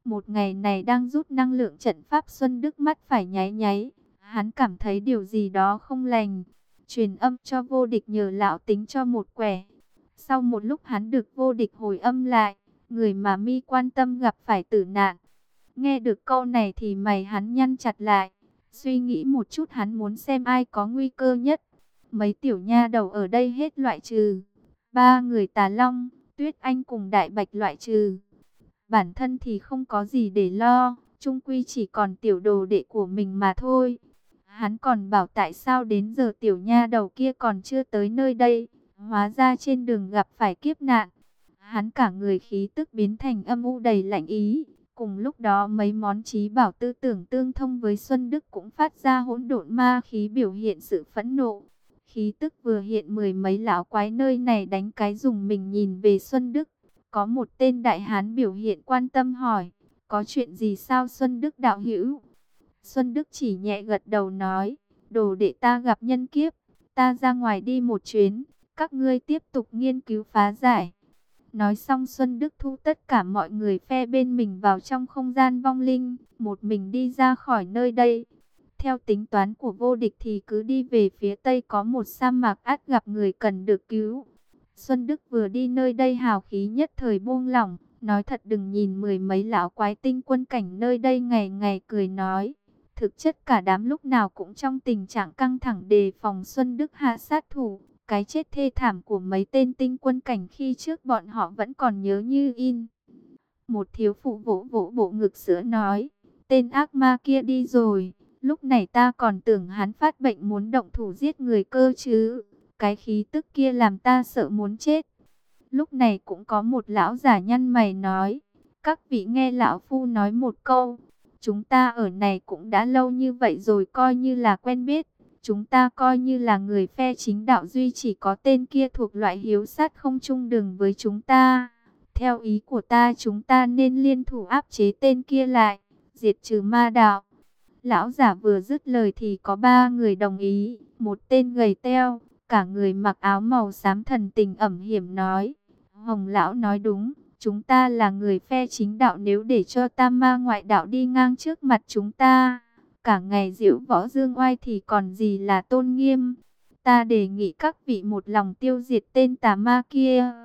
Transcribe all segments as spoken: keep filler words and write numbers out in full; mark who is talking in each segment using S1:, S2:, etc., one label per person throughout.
S1: Một ngày này đang rút năng lượng trận pháp, Xuân Đức mắt phải nháy nháy. Hắn cảm thấy điều gì đó không lành. Truyền âm cho Vô Địch nhờ lão tính cho một quẻ. Sau một lúc hắn được Vô Địch hồi âm lại. Người mà mi quan tâm gặp phải tử nạn. Nghe được câu này thì mày hắn nhăn chặt lại. Suy nghĩ một chút, hắn muốn xem ai có nguy cơ nhất. Mấy tiểu nha đầu ở đây hết loại trừ. Ba người Tà Long, Tuyết Anh cùng Đại Bạch loại trừ. Bản thân thì không có gì để lo, chung quy chỉ còn tiểu đồ đệ của mình mà thôi. Hắn còn bảo tại sao đến giờ tiểu nha đầu kia còn chưa tới nơi đây, hóa ra trên đường gặp phải kiếp nạn. Hắn cả người khí tức biến thành âm u đầy lạnh ý. Cùng lúc đó mấy món trí bảo tư tưởng tương thông với Xuân Đức cũng phát ra hỗn độn ma khí, biểu hiện sự phẫn nộ. Khí tức vừa hiện, mười mấy lão quái nơi này đánh cái dùng mình nhìn về Xuân Đức. Có một tên đại hán biểu hiện quan tâm hỏi, có chuyện gì sao Xuân Đức đạo hữu? Xuân Đức chỉ nhẹ gật đầu nói, đồ đệ ta gặp nhân kiếp, ta ra ngoài đi một chuyến, các ngươi tiếp tục nghiên cứu phá giải. Nói xong Xuân Đức thu tất cả mọi người phe bên mình vào trong không gian vong linh, một mình đi ra khỏi nơi đây. Theo tính toán của Vô Địch thì cứ đi về phía tây có một sa mạc, ắt gặp người cần được cứu. Xuân Đức vừa đi nơi đây hào khí nhất thời buông lỏng, nói thật đừng nhìn mười mấy lão quái tinh quân cảnh nơi đây ngày ngày cười nói. Thực chất cả đám lúc nào cũng trong tình trạng căng thẳng đề phòng Xuân Đức hạ sát thủ. Cái chết thê thảm của mấy tên tinh quân cảnh khi trước bọn họ vẫn còn nhớ như in. Một thiếu phụ vỗ vỗ bộ ngực sữa nói, tên ác ma kia đi rồi, lúc này ta còn tưởng hắn phát bệnh muốn động thủ giết người cơ chứ. Cái khí tức kia làm ta sợ muốn chết. Lúc này cũng có một lão giả nhăn mày nói, các vị nghe lão phu nói một câu, chúng ta ở này cũng đã lâu như vậy rồi, coi như là quen biết. Chúng ta coi như là người phe chính đạo, duy chỉ có tên kia thuộc loại hiếu sát không chung đường với chúng ta. Theo ý của ta, chúng ta nên liên thủ áp chế tên kia lại, diệt trừ ma đạo. Lão giả vừa dứt lời thì có ba người đồng ý. Một tên gầy teo, cả người mặc áo màu xám thần tình ẩm hiểm nói, Hồng lão nói đúng, chúng ta là người phe chính đạo, nếu để cho tam ma ngoại đạo đi ngang trước mặt chúng ta, cả ngày diễu võ dương oai thì còn gì là tôn nghiêm. Ta đề nghị các vị một lòng tiêu diệt tên tà ma kia.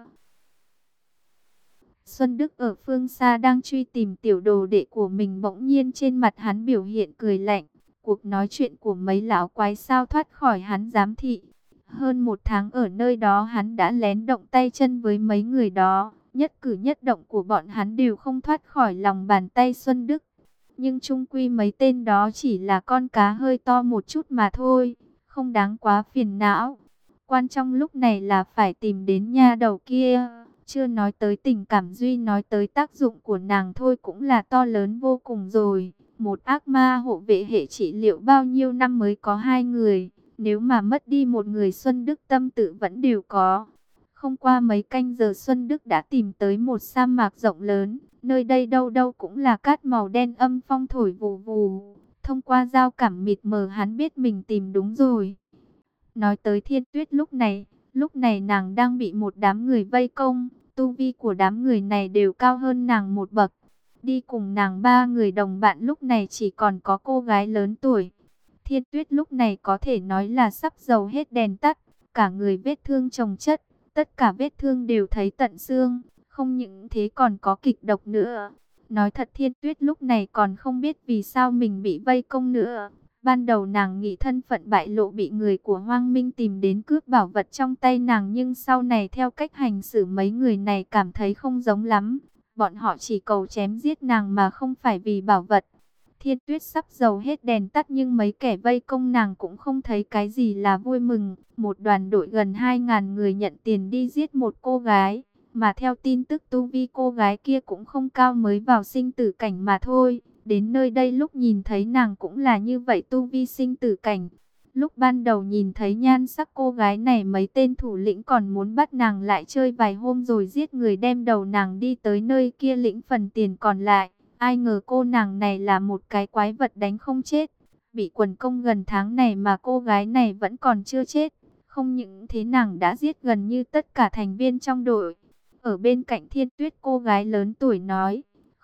S1: Xuân Đức ở phương xa đang truy tìm tiểu đồ đệ của mình, bỗng nhiên trên mặt hắn biểu hiện cười lạnh. Cuộc nói chuyện của mấy lão quái sao thoát khỏi hắn giám thị. Hơn một tháng ở nơi đó hắn đã lén động tay chân với mấy người đó. Nhất cử nhất động của bọn hắn đều không thoát khỏi lòng bàn tay Xuân Đức. Nhưng chung quy mấy tên đó chỉ là con cá hơi to một chút mà thôi, không đáng quá phiền não. Quan trọng lúc này là phải tìm đến nha đầu kia. Chưa nói tới tình cảm, duy nói tới tác dụng của nàng thôi cũng là to lớn vô cùng rồi. Một ác ma hộ vệ hệ trị liệu bao nhiêu năm mới có hai người. Nếu mà mất đi một người, Xuân Đức tâm tự vẫn đều có. Không qua mấy canh giờ Xuân Đức đã tìm tới một sa mạc rộng lớn. Nơi đây đâu đâu cũng là cát màu đen, âm phong thổi vù vù. Thông qua giao cảm mịt mờ hắn biết mình tìm đúng rồi. Nói tới Thiên Tuyết lúc này, lúc này nàng đang bị một đám người vây công. Tu vi của đám người này đều cao hơn nàng một bậc. Đi cùng nàng ba người đồng bạn lúc này chỉ còn có cô gái lớn tuổi. Thiên Tuyết lúc này có thể nói là sắp dầu hết đèn tắt. Cả người vết thương chồng chất, tất cả vết thương đều thấy tận xương. Không những thế còn có kịch độc nữa. Nói thật Thiên Tuyết lúc này còn không biết vì sao mình bị vây công nữa. Ban đầu nàng nghĩ thân phận bại lộ, bị người của Hoang Minh tìm đến cướp bảo vật trong tay nàng. Nhưng sau này theo cách hành xử mấy người này cảm thấy không giống lắm. Bọn họ chỉ cầu chém giết nàng mà không phải vì bảo vật. Thiên Tuyết sắp dầu hết đèn tắt nhưng mấy kẻ vây công nàng cũng không thấy cái gì là vui mừng. Một đoàn đội gần hai ngàn người nhận tiền đi giết một cô gái. Mà theo tin tức tu vi cô gái kia cũng không cao, mới vào sinh tử cảnh mà thôi. Đến nơi đây lúc nhìn thấy nàng cũng là như vậy, tu vi sinh tử cảnh. Lúc ban đầu nhìn thấy nhan sắc cô gái này, mấy tên thủ lĩnh còn muốn bắt nàng lại chơi vài hôm rồi giết người đem đầu nàng đi tới nơi kia lĩnh phần tiền còn lại. Ai ngờ cô nàng này là một cái quái vật đánh không chết. Bị quần công gần tháng này mà cô gái này vẫn còn chưa chết. Không những thế nàng đã giết gần như tất cả thành viên trong đội. Ở bên cạnh Thiên Tuyết cô gái lớn tuổi nói,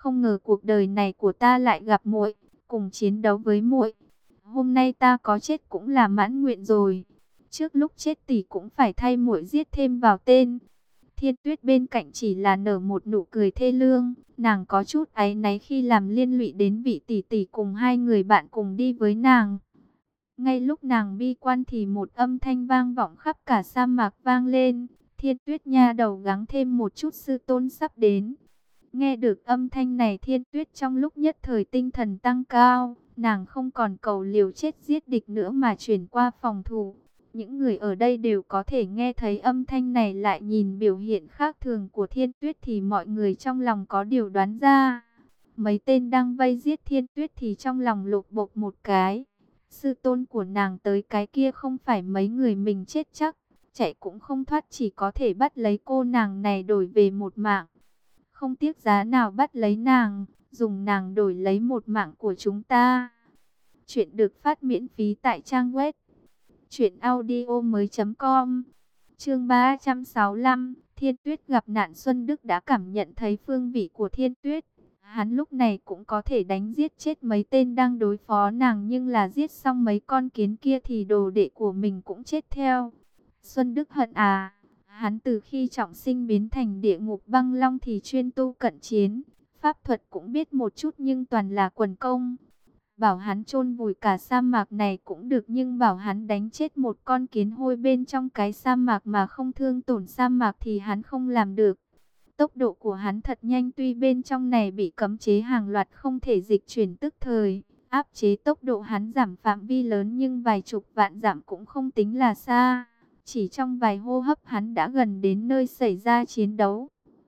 S1: Không ngờ cuộc đời này của ta lại gặp muội, cùng chiến đấu với muội. Hôm nay ta có chết cũng là mãn nguyện rồi. Trước lúc chết tỷ cũng phải thay muội giết thêm vào tên. Thiên Tuyết bên cạnh chỉ là nở một nụ cười thê lương. Nàng có chút áy náy khi làm liên lụy đến vị tỷ tỷ cùng hai người bạn cùng đi với nàng. Ngay lúc nàng bi quan thì một âm thanh vang vọng khắp cả sa mạc vang lên. Thiên Tuyết nha đầu gắng thêm một chút, sư tôn sắp đến. Nghe được âm thanh này, Thiên Tuyết trong lúc nhất thời tinh thần tăng cao. Nàng không còn cầu liều chết giết địch nữa mà chuyển qua phòng thủ. Những người ở đây đều có thể nghe thấy âm thanh này, lại nhìn biểu hiện khác thường của Thiên Tuyết thì mọi người trong lòng có điều đoán ra. Mấy tên đang vây giết Thiên Tuyết thì trong lòng lột bột một cái. Sư tôn của nàng tới cái kia không phải mấy người mình chết chắc. Chạy cũng không thoát, chỉ có thể bắt lấy cô nàng này đổi về một mạng. Không tiếc giá nào bắt lấy nàng, dùng nàng đổi lấy một mạng của chúng ta. Chuyện được phát miễn phí tại trang web truyện audio mới chấm com. Chương ba trăm sáu mươi lăm, Thiên Tuyết gặp nạn. Xuân Đức đã cảm nhận thấy phương vị của Thiên Tuyết. Hắn lúc này cũng có thể đánh giết chết mấy tên đang đối phó nàng, nhưng là giết xong mấy con kiến kia thì đồ đệ của mình cũng chết theo. Xuân Đức hận à, hắn từ khi trọng sinh biến thành địa ngục băng long thì chuyên tu cận chiến, pháp thuật cũng biết một chút nhưng toàn là quần công. Bảo hắn chôn vùi cả sa mạc này cũng được, nhưng bảo hắn đánh chết một con kiến hôi bên trong cái sa mạc mà không thương tổn sa mạc thì hắn không làm được. Tốc độ của hắn thật nhanh, tuy bên trong này bị cấm chế hàng loạt không thể dịch chuyển tức thời, áp chế tốc độ hắn giảm phạm vi lớn, nhưng vài chục vạn dặm cũng không tính là xa. Chỉ trong vài hô hấp hắn đã gần đến nơi xảy ra chiến đấu.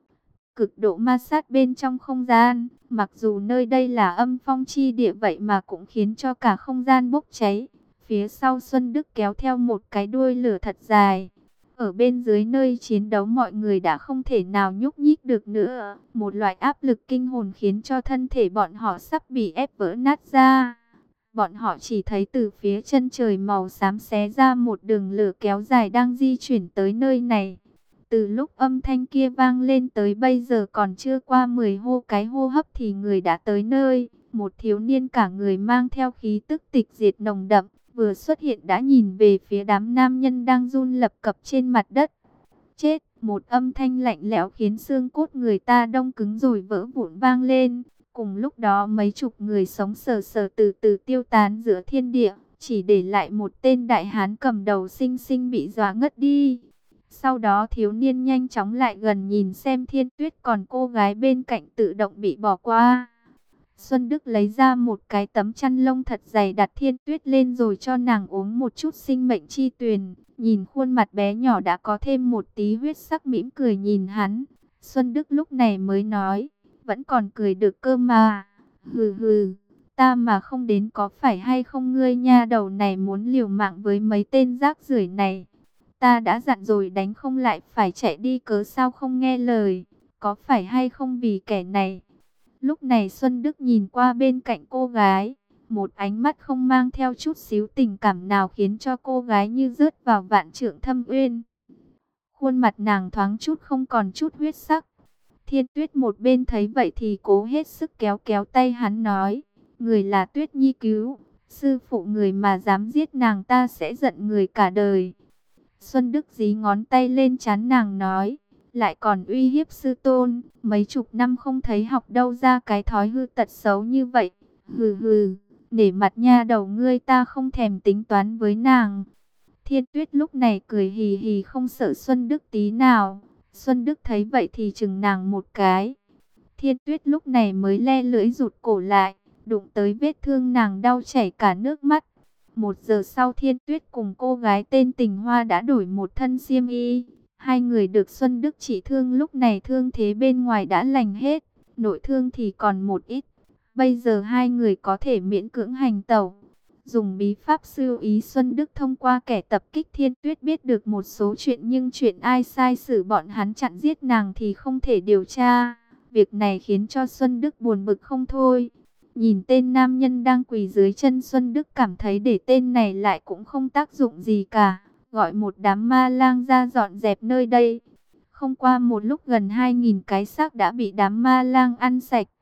S1: Cực độ ma sát bên trong không gian, mặc dù nơi đây là âm phong chi địa vậy mà cũng khiến cho cả không gian bốc cháy. Phía sau Xuân Đức kéo theo một cái đuôi lửa thật dài. Ở bên dưới nơi chiến đấu mọi người đã không thể nào nhúc nhích được nữa. Một loại áp lực kinh hồn khiến cho thân thể bọn họ sắp bị ép vỡ nát ra. Bọn họ chỉ thấy từ phía chân trời màu xám xé ra một đường lửa kéo dài đang di chuyển tới nơi này. Từ lúc âm thanh kia vang lên tới bây giờ còn chưa qua mười hô cái hô hấp thì người đã tới nơi. Một thiếu niên cả người mang theo khí tức tịch diệt nồng đậm, vừa xuất hiện đã nhìn về phía đám nam nhân đang run lập cập trên mặt đất. Chết! Một âm thanh lạnh lẽo khiến xương cốt người ta đông cứng rồi vỡ vụn vang lên. Cùng lúc đó mấy chục người sống sờ sờ từ từ tiêu tán giữa thiên địa, chỉ để lại một tên đại hán cầm đầu xinh xinh bị dọa ngất đi. Sau đó thiếu niên nhanh chóng lại gần nhìn xem Thiên Tuyết, còn cô gái bên cạnh tự động bị bỏ qua. Xuân Đức lấy ra một cái tấm chăn lông thật dày đặt Thiên Tuyết lên rồi cho nàng uống một chút sinh mệnh chi tuyền. Nhìn khuôn mặt bé nhỏ đã có thêm một tí huyết sắc, mỉm cười nhìn hắn. Xuân Đức lúc này mới nói, vẫn còn cười được cơ mà. Hừ hừ, ta mà không đến có phải hay không ngươi nha đầu này muốn liều mạng với mấy tên rác rưởi này. Ta đã dặn rồi đánh không lại phải chạy đi, cớ sao không nghe lời, có phải hay không vì kẻ này. Lúc này Xuân Đức nhìn qua bên cạnh cô gái, một ánh mắt không mang theo chút xíu tình cảm nào khiến cho cô gái như rớt vào vạn trượng thâm uyên. Khuôn mặt nàng thoáng chút không còn chút huyết sắc. Thiên Tuyết một bên thấy vậy thì cố hết sức kéo kéo tay hắn nói, người là Tuyết Nhi cứu, sư phụ người mà dám giết nàng ta sẽ giận người cả đời. Xuân Đức dí ngón tay lên trán nàng nói, lại còn uy hiếp sư tôn, mấy chục năm không thấy học đâu ra cái thói hư tật xấu như vậy. Hừ hừ, nể mặt nha đầu ngươi, ta không thèm tính toán với nàng. Thiên Tuyết lúc này cười hì hì không sợ Xuân Đức tí nào. Xuân Đức thấy vậy thì chừng nàng một cái. Thiên Tuyết lúc này mới le lưỡi rụt cổ lại, đụng tới vết thương nàng đau chảy cả nước mắt. Một giờ sau Thiên Tuyết cùng cô gái tên Tình Hoa đã đổi một thân xiêm y. Hai người được Xuân Đức trị thương lúc này thương thế bên ngoài đã lành hết, nội thương thì còn một ít. Bây giờ hai người có thể miễn cưỡng hành tẩu. Dùng bí pháp siêu ý, Xuân Đức thông qua kẻ tập kích Thiên Tuyết biết được một số chuyện, nhưng chuyện ai sai xử bọn hắn chặn giết nàng thì không thể điều tra. Việc này khiến cho Xuân Đức buồn bực không thôi. Nhìn tên nam nhân đang quỳ dưới chân Xuân Đức cảm thấy để tên này lại cũng không tác dụng gì cả. Gọi một đám ma lang ra dọn dẹp nơi đây. Không qua một lúc gần hai nghìn cái xác đã bị đám ma lang ăn sạch.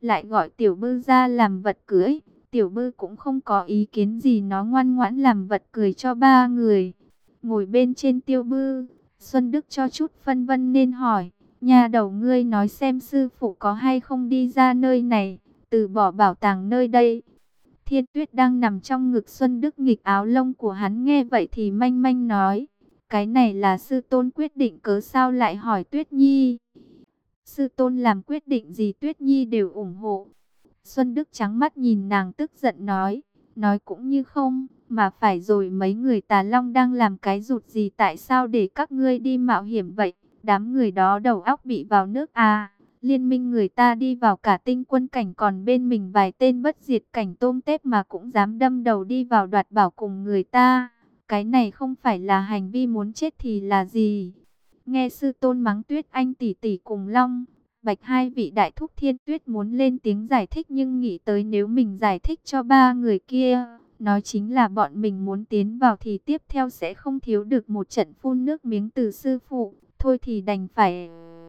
S1: lại gọi Tiểu Bư ra làm vật cưỡi. Tiểu Bư cũng không có ý kiến gì, nó ngoan ngoãn làm vật cười cho ba người. Ngồi bên trên Tiêu Bư, Xuân Đức cho chút phân vân nên hỏi, nhà đầu ngươi nói xem sư phụ có hay không đi ra nơi này, từ bỏ bảo tàng nơi đây. Thiên Tuyết đang nằm trong ngực Xuân Đức nghịch áo lông của hắn, nghe vậy thì manh manh nói, cái này là sư tôn quyết định, cớ sao lại hỏi Tuyết Nhi. Sư tôn làm quyết định gì Tuyết Nhi đều ủng hộ. Xuân Đức trắng mắt nhìn nàng tức giận nói, nói cũng như không, mà phải rồi, mấy người Tà Long đang làm cái rụt gì, tại sao để các ngươi đi mạo hiểm vậy? Đám người đó đầu óc bị vào nước à? Liên minh người ta đi vào cả tinh quân cảnh, còn bên mình vài tên bất diệt cảnh tôm tép mà cũng dám đâm đầu đi vào đoạt bảo cùng người ta. Cái này không phải là hành vi muốn chết thì là gì? Nghe sư tôn mắng Tuyết Anh tỷ tỷ cùng Long Bạch hai vị đại thúc, Thiên Tuyết muốn lên tiếng giải thích, nhưng nghĩ tới nếu mình giải thích cho ba người kia, nói chính là bọn mình muốn tiến vào thì tiếp theo sẽ không thiếu được một trận phun nước miếng từ sư phụ. Thôi thì đành phải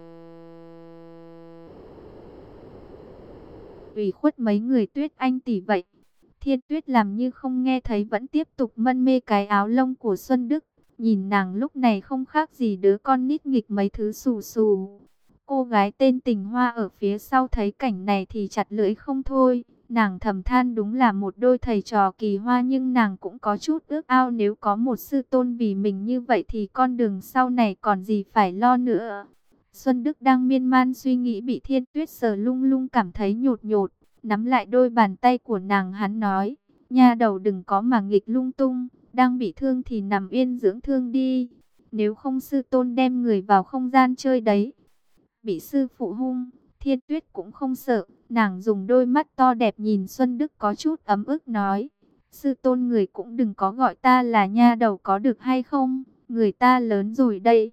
S1: ủy khuất mấy người Tuyết Anh tỷ vậy. Thiên Tuyết làm như không nghe thấy, vẫn tiếp tục mân mê cái áo lông của Xuân Đức. Nhìn nàng lúc này không khác gì đứa con nít nghịch mấy thứ xù xù. Cô gái tên Tình Hoa ở phía sau thấy cảnh này thì chặt lưỡi không thôi. Nàng thầm than đúng là một đôi thầy trò kỳ hoa, nhưng nàng cũng có chút ước ao nếu có một sư tôn vì mình như vậy thì con đường sau này còn gì phải lo nữa. Xuân Đức đang miên man suy nghĩ, bị Thiên Tuyết sờ lung lung cảm thấy nhột nhột. Nắm lại đôi bàn tay của nàng, hắn nói, nha đầu đừng có mà nghịch lung tung, đang bị thương thì nằm yên dưỡng thương đi. Nếu không sư tôn đem người vào không gian chơi đấy. Bị sư phụ hung, Thiên Tuyết cũng không sợ, nàng dùng đôi mắt to đẹp nhìn Xuân Đức có chút ấm ức nói, sư tôn người cũng đừng có gọi ta là nha đầu có được hay không, người ta lớn rồi đây.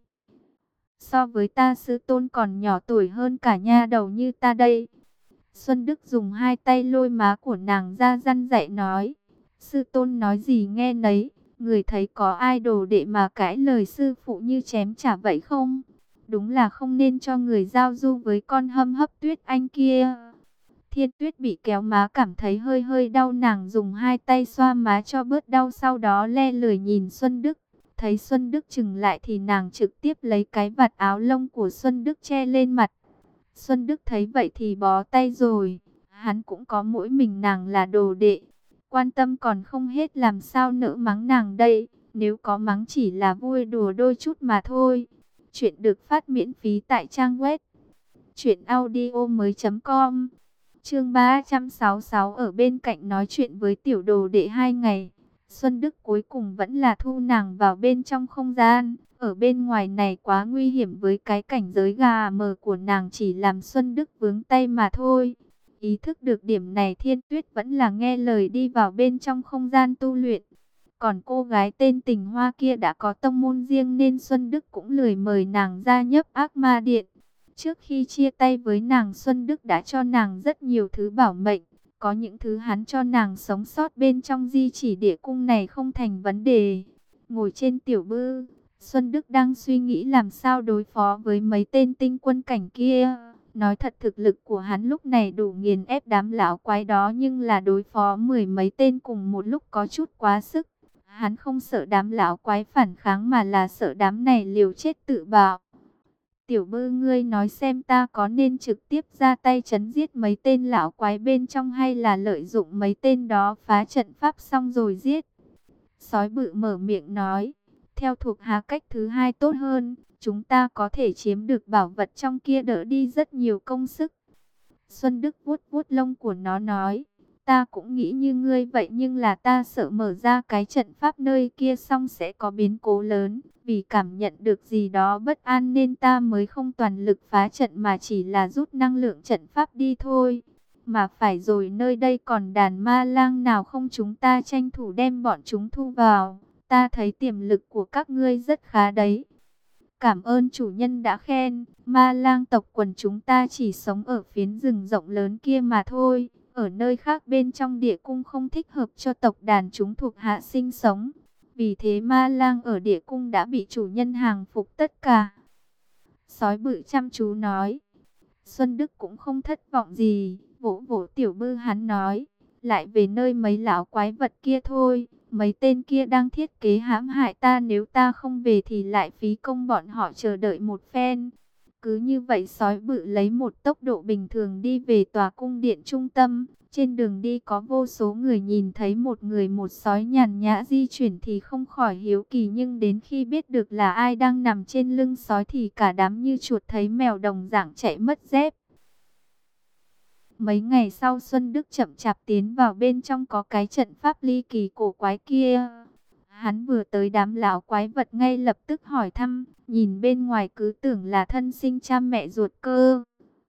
S1: So với ta sư tôn còn nhỏ tuổi hơn cả nha đầu như ta đây. Xuân Đức dùng hai tay lôi má của nàng ra răn dạy nói, sư tôn nói gì nghe nấy, người thấy có ai đồ đệ mà cãi lời sư phụ như chém trả vậy không? Đúng là không nên cho người giao du với con hâm hấp Tuyết Anh kia. Thiên Tuyết bị kéo má cảm thấy hơi hơi đau, nàng dùng hai tay xoa má cho bớt đau, sau đó le lười nhìn Xuân Đức. Thấy Xuân Đức chừng lại thì nàng trực tiếp lấy cái vạt áo lông của Xuân Đức che lên mặt. Xuân Đức thấy vậy thì bó tay rồi, hắn cũng có mỗi mình nàng là đồ đệ, quan tâm còn không hết, làm sao nỡ mắng nàng đây, nếu có mắng chỉ là vui đùa đôi chút mà thôi. Chuyện được phát miễn phí tại trang web truyện audio mới chấm com. Chương ba trăm sáu mươi sáu ở bên cạnh nói chuyện với tiểu đồ đệ hai ngày. Xuân Đức cuối cùng vẫn là thu nàng vào bên trong không gian. Ở bên ngoài này quá nguy hiểm, với cái cảnh giới gà mờ của nàng chỉ làm Xuân Đức vướng tay mà thôi. Ý thức được điểm này, Thiên Tuyết vẫn là nghe lời đi vào bên trong không gian tu luyện. Còn cô gái tên Tình Hoa kia đã có tông môn riêng nên Xuân Đức cũng lười mời nàng ra nhấp ác ma điện. Trước khi chia tay với nàng, Xuân Đức đã cho nàng rất nhiều thứ bảo mệnh. Có những thứ hắn cho nàng sống sót bên trong di chỉ địa cung này không thành vấn đề. Ngồi trên tiểu bư, Xuân Đức đang suy nghĩ làm sao đối phó với mấy tên tinh quân cảnh kia. Nói thật, thực lực của hắn lúc này đủ nghiền ép đám lão quái đó, nhưng là đối phó mười mấy tên cùng một lúc có chút quá sức. Hắn không sợ đám lão quái phản kháng mà là sợ đám này liều chết tự bạo. Tiểu Bư, ngươi nói xem ta có nên trực tiếp ra tay chấn giết mấy tên lão quái bên trong, hay là lợi dụng mấy tên đó phá trận pháp xong rồi giết? Sói Bự mở miệng nói, theo thuộc hạ cách thứ hai tốt hơn, chúng ta có thể chiếm được bảo vật trong kia, đỡ đi rất nhiều công sức. Xuân Đức vuốt vuốt lông của nó nói, ta cũng nghĩ như ngươi vậy, nhưng là ta sợ mở ra cái trận pháp nơi kia xong sẽ có biến cố lớn. Vì cảm nhận được gì đó bất an nên ta mới không toàn lực phá trận mà chỉ là rút năng lượng trận pháp đi thôi. Mà phải rồi, nơi đây còn đàn ma lang nào không, chúng ta tranh thủ đem bọn chúng thu vào. Ta thấy tiềm lực của các ngươi rất khá đấy. Cảm ơn chủ nhân đã khen, ma lang tộc quần chúng ta chỉ sống ở phiến rừng rộng lớn kia mà thôi. Ở nơi khác bên trong địa cung không thích hợp cho tộc đàn chúng thuộc hạ sinh sống. Vì thế ma lang ở địa cung đã bị chủ nhân hàng phục tất cả. Sói Bự chăm chú nói. Xuân Đức cũng không thất vọng gì, vỗ vỗ tiểu bư hắn nói, lại về nơi mấy lão quái vật kia thôi. Mấy tên kia đang thiết kế hãm hại ta, nếu ta không về thì lại phí công bọn họ chờ đợi một phen. Cứ như vậy sói bự lấy một tốc độ bình thường đi về tòa cung điện trung tâm. Trên đường đi có vô số người nhìn thấy một người một sói nhàn nhã di chuyển thì không khỏi hiếu kỳ, nhưng đến khi biết được là ai đang nằm trên lưng sói thì cả đám như chuột thấy mèo đồng dạng chạy mất dép. Mấy ngày sau Xuân Đức chậm chạp tiến vào bên trong có cái trận pháp ly kỳ cổ quái kia. Hắn vừa tới đám lão quái vật ngay lập tức hỏi thăm, nhìn bên ngoài cứ tưởng là thân sinh cha mẹ ruột cơ.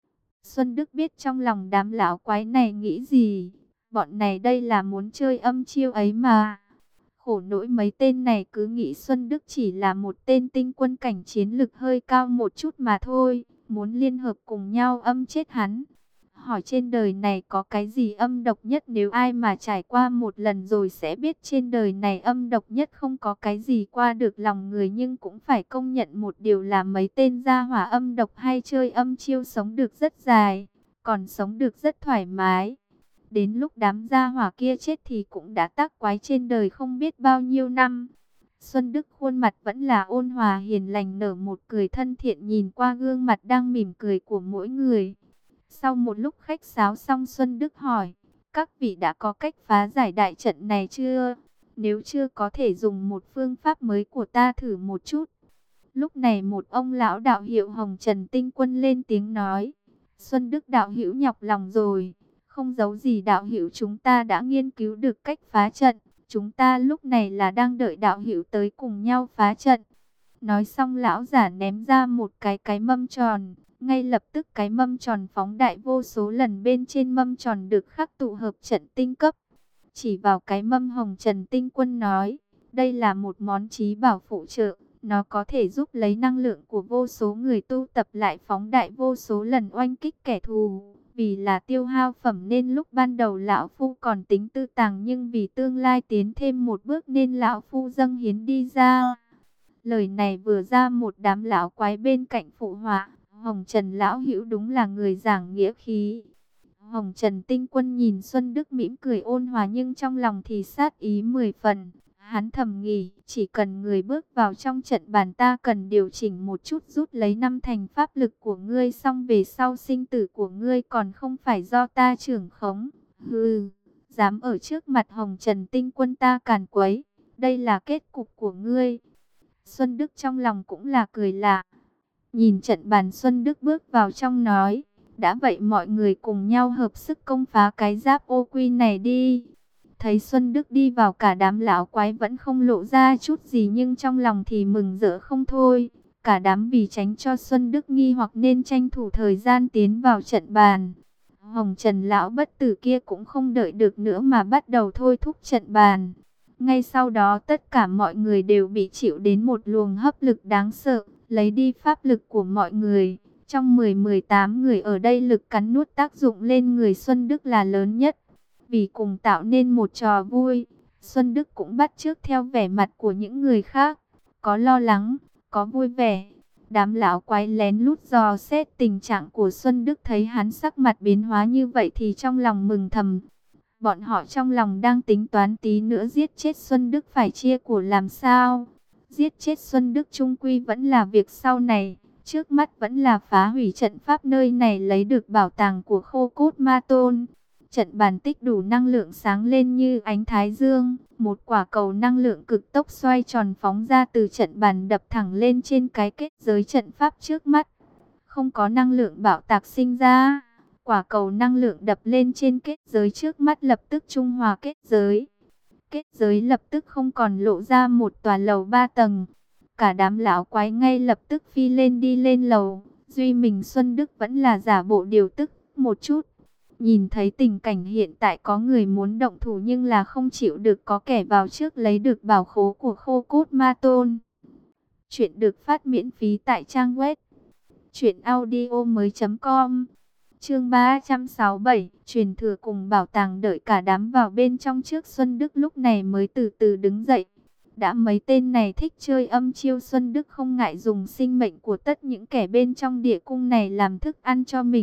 S1: Xuân Đức biết trong lòng đám lão quái này nghĩ gì, bọn này đây là muốn chơi âm chiêu ấy mà. Khổ nỗi mấy tên này cứ nghĩ Xuân Đức chỉ là một tên tinh quân cảnh chiến lực hơi cao một chút mà thôi, muốn liên hợp cùng nhau âm chết hắn. Hỏi trên đời này có cái gì âm độc nhất, nếu ai mà trải qua một lần rồi sẽ biết trên đời này âm độc nhất không có cái gì qua được lòng người. Nhưng cũng phải công nhận một điều là mấy tên gia hỏa âm độc hay chơi âm chiêu sống được rất dài, còn sống được rất thoải mái. Đến lúc đám gia hỏa kia chết thì cũng đã tác quái trên đời không biết bao nhiêu năm. Xuân Đức khuôn mặt vẫn là ôn hòa hiền lành, nở một cười thân thiện nhìn qua gương mặt đang mỉm cười của mỗi người. Sau một lúc khách sáo xong, Xuân Đức hỏi, các vị đã có cách phá giải đại trận này chưa? Nếu chưa có thể dùng một phương pháp mới của ta thử một chút. Lúc này một ông lão đạo hiệu Hồng Trần Tinh Quân lên tiếng nói, Xuân Đức đạo hữu nhọc lòng rồi, không giấu gì đạo hữu, chúng ta đã nghiên cứu được cách phá trận, chúng ta lúc này là đang đợi đạo hữu tới cùng nhau phá trận. Nói xong lão giả ném ra một cái cái mâm tròn. Ngay lập tức cái mâm tròn phóng đại vô số lần, bên trên mâm tròn được khắc tụ hợp trận tinh cấp. Chỉ vào cái mâm, Hồng Trần Tinh Quân nói, đây là một món trí bảo phụ trợ, nó có thể giúp lấy năng lượng của vô số người tu tập lại phóng đại vô số lần oanh kích kẻ thù. Vì là tiêu hao phẩm nên lúc ban đầu lão phu còn tính tư tàng, nhưng vì tương lai tiến thêm một bước nên lão phu dâng hiến đi ra. Lời này vừa ra, một đám lão quái bên cạnh phụ họa, Hồng Trần lão hữu đúng là người giảng nghĩa khí. Hồng Trần Tinh Quân nhìn Xuân Đức mỉm cười ôn hòa, nhưng trong lòng thì sát ý mười phần. Hắn thầm nghĩ, chỉ cần người bước vào trong trận bàn, ta cần điều chỉnh một chút, rút lấy năm thành pháp lực của ngươi, xong về sau sinh tử của ngươi còn không phải do ta trưởng khống. Hừ, dám ở trước mặt Hồng Trần Tinh Quân ta càn quấy, đây là kết cục của ngươi. Xuân Đức trong lòng cũng là cười lạ. Nhìn trận bàn, Xuân Đức bước vào trong nói, đã vậy mọi người cùng nhau hợp sức công phá cái giáp ô quy này đi. Thấy Xuân Đức đi vào, cả đám lão quái vẫn không lộ ra chút gì, nhưng trong lòng thì mừng rỡ không thôi. Cả đám vì tránh cho Xuân Đức nghi hoặc nên tranh thủ thời gian tiến vào trận bàn. Hồng Trần lão bất tử kia cũng không đợi được nữa mà bắt đầu thôi thúc trận bàn. Ngay sau đó tất cả mọi người đều bị chịu đến một luồng hấp lực đáng sợ, lấy đi pháp lực của mọi người. Trong mười mười tám người ở đây, lực cắn nuốt tác dụng lên người Xuân Đức là lớn nhất. Vì cùng tạo nên một trò vui, Xuân Đức cũng bắt chước theo vẻ mặt của những người khác, có lo lắng, có vui vẻ. Đám lão quái lén lút dò xét tình trạng của Xuân Đức, thấy hắn sắc mặt biến hóa như vậy thì trong lòng mừng thầm. Bọn họ trong lòng đang tính toán tí nữa giết chết Xuân Đức phải chia của làm sao. Giết chết Xuân Đức chung quy vẫn là việc sau này, trước mắt vẫn là phá hủy trận pháp nơi này, lấy được bảo tàng của Khô Cốt Ma Tôn. Trận bàn tích đủ năng lượng sáng lên như ánh thái dương, một quả cầu năng lượng cực tốc xoay tròn phóng ra từ trận bàn, đập thẳng lên trên cái kết giới trận pháp trước mắt. Không có năng lượng bạo tạc sinh ra, quả cầu năng lượng đập lên trên kết giới trước mắt lập tức trung hòa kết giới. Kết giới lập tức không còn lộ ra một tòa lầu ba tầng. Cả đám lão quái ngay lập tức phi lên đi lên lầu. Duy mình Xuân Đức vẫn là giả bộ điều tức một chút. Nhìn thấy tình cảnh hiện tại, có người muốn động thủ nhưng là không chịu được có kẻ vào trước lấy được bảo khố của Khô Cốt Ma Tôn. Chuyện được phát miễn phí tại trang web truyện audio mới chấm com. Chương ba trăm sáu mươi bảy, truyền thừa cùng bảo tàng. Đợi cả đám vào bên trong trước, Xuân Đức lúc này mới từ từ đứng dậy. Đã mấy tên này thích chơi âm chiêu, Xuân Đức không ngại dùng sinh mệnh của tất những kẻ bên trong địa cung này làm thức ăn cho mình.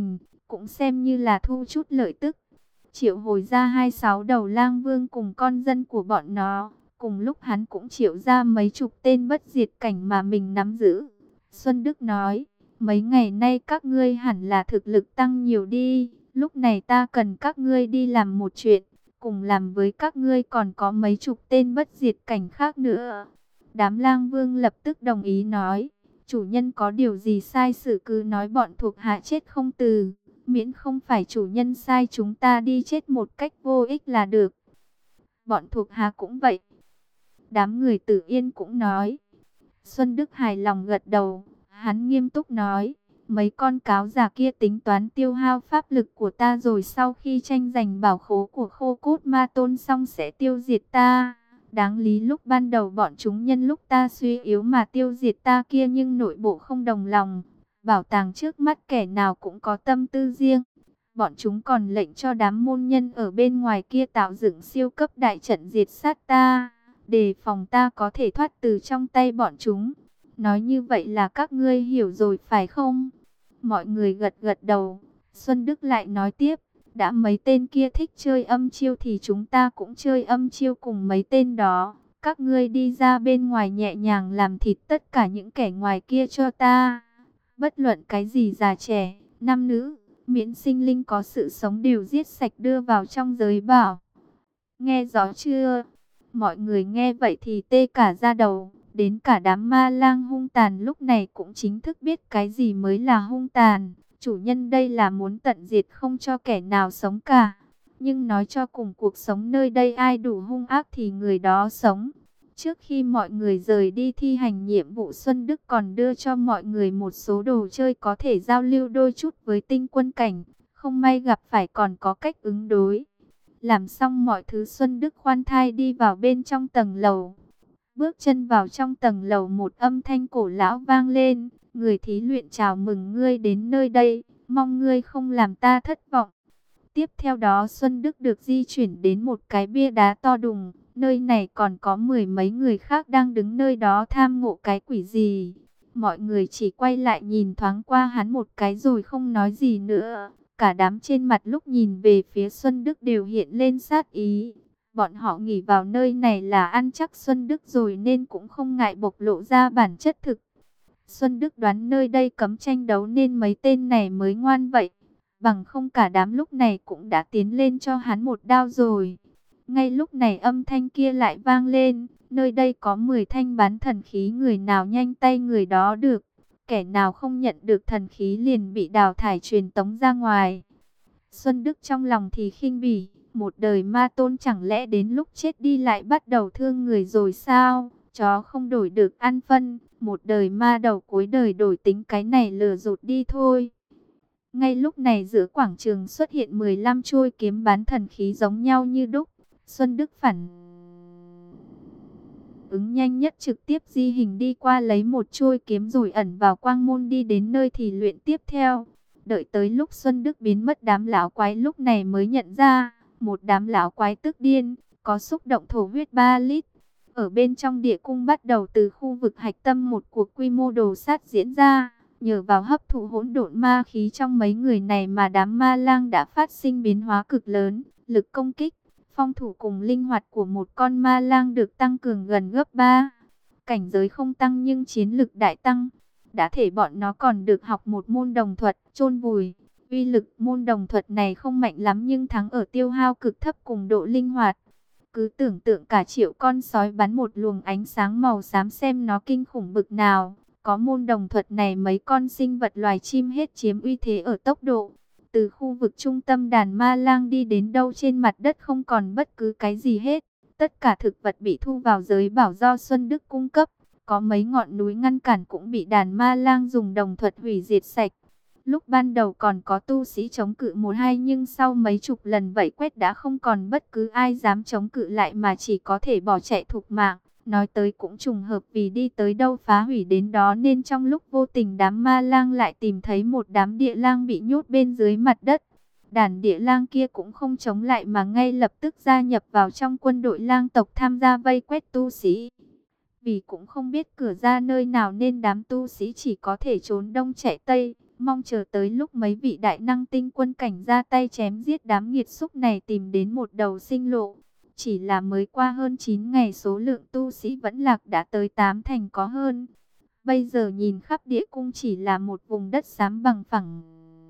S1: cũng xem như là thu chút lợi tức. Triệu hồi ra hai sáu đầu lang vương cùng con dân của bọn nó. Cùng lúc hắn cũng triệu ra mấy chục tên bất diệt cảnh mà mình nắm giữ. Xuân Đức nói, mấy ngày nay các ngươi hẳn là thực lực tăng nhiều đi. Lúc này ta cần các ngươi đi làm một chuyện. Cùng làm với các ngươi còn có mấy chục tên bất diệt cảnh khác nữa. Đám lang vương lập tức đồng ý nói, chủ nhân có điều gì sai sự cứ nói, bọn thuộc hạ chết không từ. Miễn không phải chủ nhân sai chúng ta đi chết một cách vô ích là được. Bọn thuộc hạ cũng vậy. Đám người Tử Yên cũng nói. Xuân Đức hài lòng gật đầu. Hắn nghiêm túc nói, mấy con cáo già kia tính toán tiêu hao pháp lực của ta, rồi sau khi tranh giành bảo khố của Khô Cốt Ma Tôn xong sẽ tiêu diệt ta. Đáng lý lúc ban đầu bọn chúng nhân lúc ta suy yếu mà tiêu diệt ta kia, nhưng nội bộ không đồng lòng. Bảo tàng trước mắt kẻ nào cũng có tâm tư riêng. Bọn chúng còn lệnh cho đám môn nhân ở bên ngoài kia tạo dựng siêu cấp đại trận diệt sát ta, đề phòng ta có thể thoát từ trong tay bọn chúng. Nói như vậy là các ngươi hiểu rồi phải không? Mọi người gật gật đầu. Xuân Đức lại nói tiếp, đã mấy tên kia thích chơi âm chiêu thì chúng ta cũng chơi âm chiêu cùng mấy tên đó. Các ngươi đi ra bên ngoài nhẹ nhàng làm thịt tất cả những kẻ ngoài kia cho ta. Bất luận cái gì già trẻ, nam nữ, miễn sinh linh có sự sống đều giết sạch đưa vào trong giới bảo. Nghe rõ chưa? Mọi người nghe vậy thì tê cả da đầu. Đến cả đám ma lang hung tàn lúc này cũng chính thức biết cái gì mới là hung tàn. Chủ nhân đây là muốn tận diệt không cho kẻ nào sống cả. Nhưng nói cho cùng cuộc sống nơi đây ai đủ hung ác thì người đó sống. Trước khi mọi người rời đi thi hành nhiệm vụ, Xuân Đức còn đưa cho mọi người một số đồ chơi có thể giao lưu đôi chút với tinh quân cảnh. Không may gặp phải còn có cách ứng đối. Làm xong mọi thứ, Xuân Đức khoan thai đi vào bên trong tầng lầu. Bước chân vào trong tầng lầu, một âm thanh cổ lão vang lên. Người thí luyện chào mừng ngươi đến nơi đây, mong ngươi không làm ta thất vọng. Tiếp theo đó Xuân Đức được di chuyển đến một cái bia đá to đùng. Nơi này còn có mười mấy người khác đang đứng nơi đó tham ngộ cái quỷ gì. Mọi người chỉ quay lại nhìn thoáng qua hắn một cái rồi không nói gì nữa. Cả đám trên mặt lúc nhìn về phía Xuân Đức đều hiện lên sát ý. Bọn họ nghỉ vào nơi này là ăn chắc Xuân Đức rồi nên cũng không ngại bộc lộ ra bản chất thực. Xuân Đức đoán nơi đây cấm tranh đấu nên mấy tên này mới ngoan vậy. Bằng không cả đám lúc này cũng đã tiến lên cho hắn một đao rồi. Ngay lúc này âm thanh kia lại vang lên. Nơi đây có mười thanh bán thần khí, người nào nhanh tay người đó được. Kẻ nào không nhận được thần khí liền bị đào thải truyền tống ra ngoài. Xuân Đức trong lòng thì khinh bỉ. Một đời ma tôn chẳng lẽ đến lúc chết đi lại bắt đầu thương người rồi sao? Chó không đổi được ăn phân. Một đời ma đầu cuối đời đổi tính, cái này lừa rụt đi thôi. Ngay lúc này giữa quảng trường xuất hiện mười lăm chuôi kiếm bán thần khí giống nhau như đúc. Xuân Đức phản ứng nhanh nhất trực tiếp di hình đi qua lấy một chuôi kiếm rồi ẩn vào quang môn đi đến nơi thì luyện tiếp theo. Đợi tới lúc Xuân Đức biến mất, đám lão quái lúc này mới nhận ra. Một đám lão quái tức điên, có xúc động thổ huyết ba lít. Ở bên trong địa cung bắt đầu từ khu vực hạch tâm một cuộc quy mô đồ sát diễn ra. Nhờ vào hấp thụ hỗn độn ma khí trong mấy người này mà đám ma lang đã phát sinh biến hóa cực lớn. Lực công kích, phong thủ cùng linh hoạt của một con ma lang được tăng cường gần gấp ba. Cảnh giới không tăng nhưng chiến lực đại tăng. Đã thể bọn nó còn được học một môn đồng thuật, chôn vùi. Uy lực môn đồng thuật này không mạnh lắm nhưng thắng ở tiêu hao cực thấp cùng độ linh hoạt. Cứ tưởng tượng cả triệu con sói bắn một luồng ánh sáng màu xám xem nó kinh khủng bực nào. Có môn đồng thuật này mấy con sinh vật loài chim hết chiếm uy thế ở tốc độ. Từ khu vực trung tâm đàn ma lang đi đến đâu trên mặt đất không còn bất cứ cái gì hết. Tất cả thực vật bị thu vào giới bảo do Xuân Đức cung cấp. Có mấy ngọn núi ngăn cản cũng bị đàn ma lang dùng đồng thuật hủy diệt sạch. Lúc ban đầu còn có tu sĩ chống cự một hai nhưng sau mấy chục lần vây quét đã không còn bất cứ ai dám chống cự lại mà chỉ có thể bỏ chạy thục mạng. Nói tới cũng trùng hợp, vì đi tới đâu phá hủy đến đó nên trong lúc vô tình đám ma lang lại tìm thấy một đám địa lang bị nhốt bên dưới mặt đất. Đàn địa lang kia cũng không chống lại mà ngay lập tức gia nhập vào trong quân đội lang tộc tham gia vây quét tu sĩ. Vì cũng không biết cửa ra nơi nào nên đám tu sĩ chỉ có thể trốn đông chạy tây. Mong chờ tới lúc mấy vị đại năng tinh quân cảnh ra tay chém giết đám nghiệt xúc này tìm đến một đầu sinh lộ. Chỉ là mới qua hơn chín ngày số lượng tu sĩ vẫn lạc đã tới tám thành có hơn. Bây giờ nhìn khắp địa cung chỉ là một vùng đất xám bằng phẳng.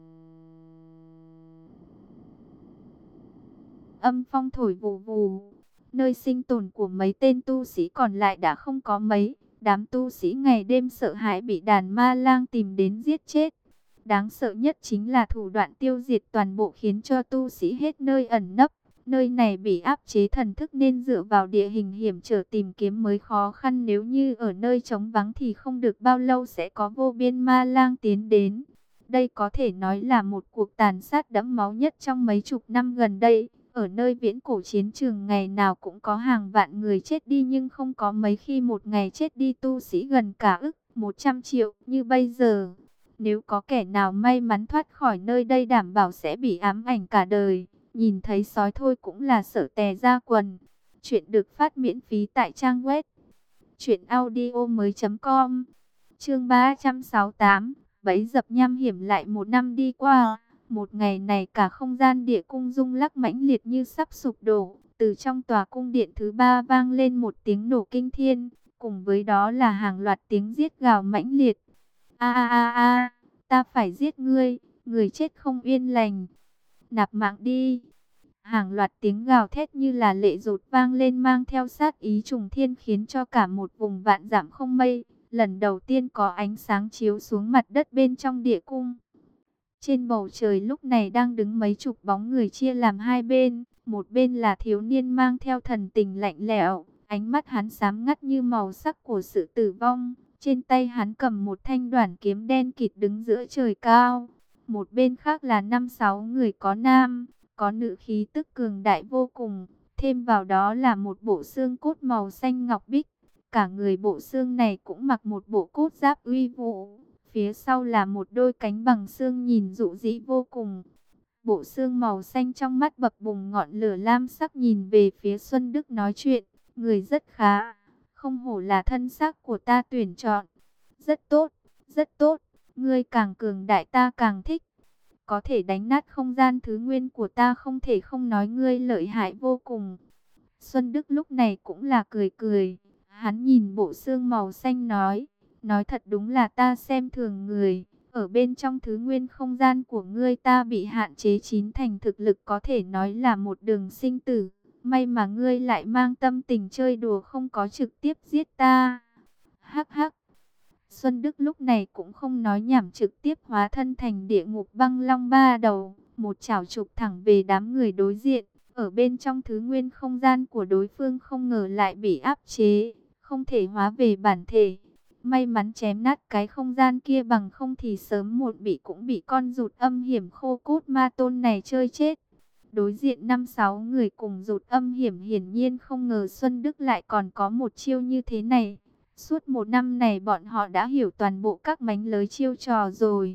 S1: Âm phong thổi vù vù, nơi sinh tồn của mấy tên tu sĩ còn lại đã không có mấy. Đám tu sĩ ngày đêm sợ hãi bị đàn ma lang tìm đến giết chết. Đáng sợ nhất chính là thủ đoạn tiêu diệt toàn bộ khiến cho tu sĩ hết nơi ẩn nấp. Nơi này bị áp chế thần thức nên dựa vào địa hình hiểm trở tìm kiếm mới khó khăn. Nếu như ở nơi trống vắng thì không được bao lâu sẽ có vô biên ma lang tiến đến. Đây có thể nói là một cuộc tàn sát đẫm máu nhất trong mấy chục năm gần đây. Ở nơi viễn cổ chiến trường ngày nào cũng có hàng vạn người chết đi, nhưng không có mấy khi một ngày chết đi tu sĩ gần cả ức, một trăm triệu như bây giờ. Nếu có kẻ nào may mắn thoát khỏi nơi đây đảm bảo sẽ bị ám ảnh cả đời. Nhìn thấy sói thôi cũng là sợ tè ra quần. Chuyện được phát miễn phí tại trang web truyện audio mới chấm com. Chương ba trăm sáu mươi tám, bẫy dập nham hiểm. Lại một năm đi qua. Một ngày này cả không gian địa cung rung lắc mãnh liệt như sắp sụp đổ. Từ trong tòa cung điện thứ ba vang lên một tiếng nổ kinh thiên. Cùng với đó là hàng loạt tiếng giết gào mãnh liệt. A a a a, ta phải giết ngươi, người chết không yên lành. Nạp mạng đi. Hàng loạt tiếng gào thét như là lệ dột vang lên mang theo sát ý trùng thiên khiến cho cả một vùng vạn dặm không mây. Lần đầu tiên có ánh sáng chiếu xuống mặt đất bên trong địa cung. Trên bầu trời lúc này đang đứng mấy chục bóng người chia làm hai bên. Một bên là thiếu niên mang theo thần tình lạnh lẽo, ánh mắt hắn xám ngắt như màu sắc của sự tử vong. Trên tay hắn cầm một thanh đoản kiếm đen kịt đứng giữa trời cao. Một bên khác là năm sáu người có nam, có nữ khí tức cường đại vô cùng. Thêm vào đó là một bộ xương cốt màu xanh ngọc bích. Cả người bộ xương này cũng mặc một bộ cốt giáp uy vũ. Phía sau là một đôi cánh bằng xương nhìn dụ dĩ vô cùng. Bộ xương màu xanh trong mắt bập bùng ngọn lửa lam sắc nhìn về phía Xuân Đức nói chuyện. Người rất khá, không hổ là thân xác của ta tuyển chọn. Rất tốt, rất tốt, ngươi càng cường đại ta càng thích. Có thể đánh nát không gian thứ nguyên của ta, không thể không nói ngươi lợi hại vô cùng. Xuân Đức lúc này cũng là cười cười. Hắn nhìn bộ xương màu xanh nói. Nói thật đúng là ta xem thường người. Ở bên trong thứ nguyên không gian của ngươi ta bị hạn chế chín thành thực lực, có thể nói là một đường sinh tử. May mà ngươi lại mang tâm tình chơi đùa, không có trực tiếp giết ta. Hắc hắc. Xuân Đức lúc này cũng không nói nhảm, trực tiếp hóa thân thành địa ngục băng long ba đầu. Một chảo chụp thẳng về đám người đối diện. Ở bên trong thứ nguyên không gian của đối phương không ngờ lại bị áp chế, không thể hóa về bản thể. May mắn chém nát cái không gian kia, bằng không thì sớm muộn bị cũng bị con rụt âm hiểm khô cốt ma tôn này chơi chết. Đối diện năm sáu người cùng rụt âm hiểm, hiển nhiên không ngờ Xuân Đức lại còn có một chiêu như thế này. Suốt một năm này bọn họ đã hiểu toàn bộ các mánh lới chiêu trò rồi.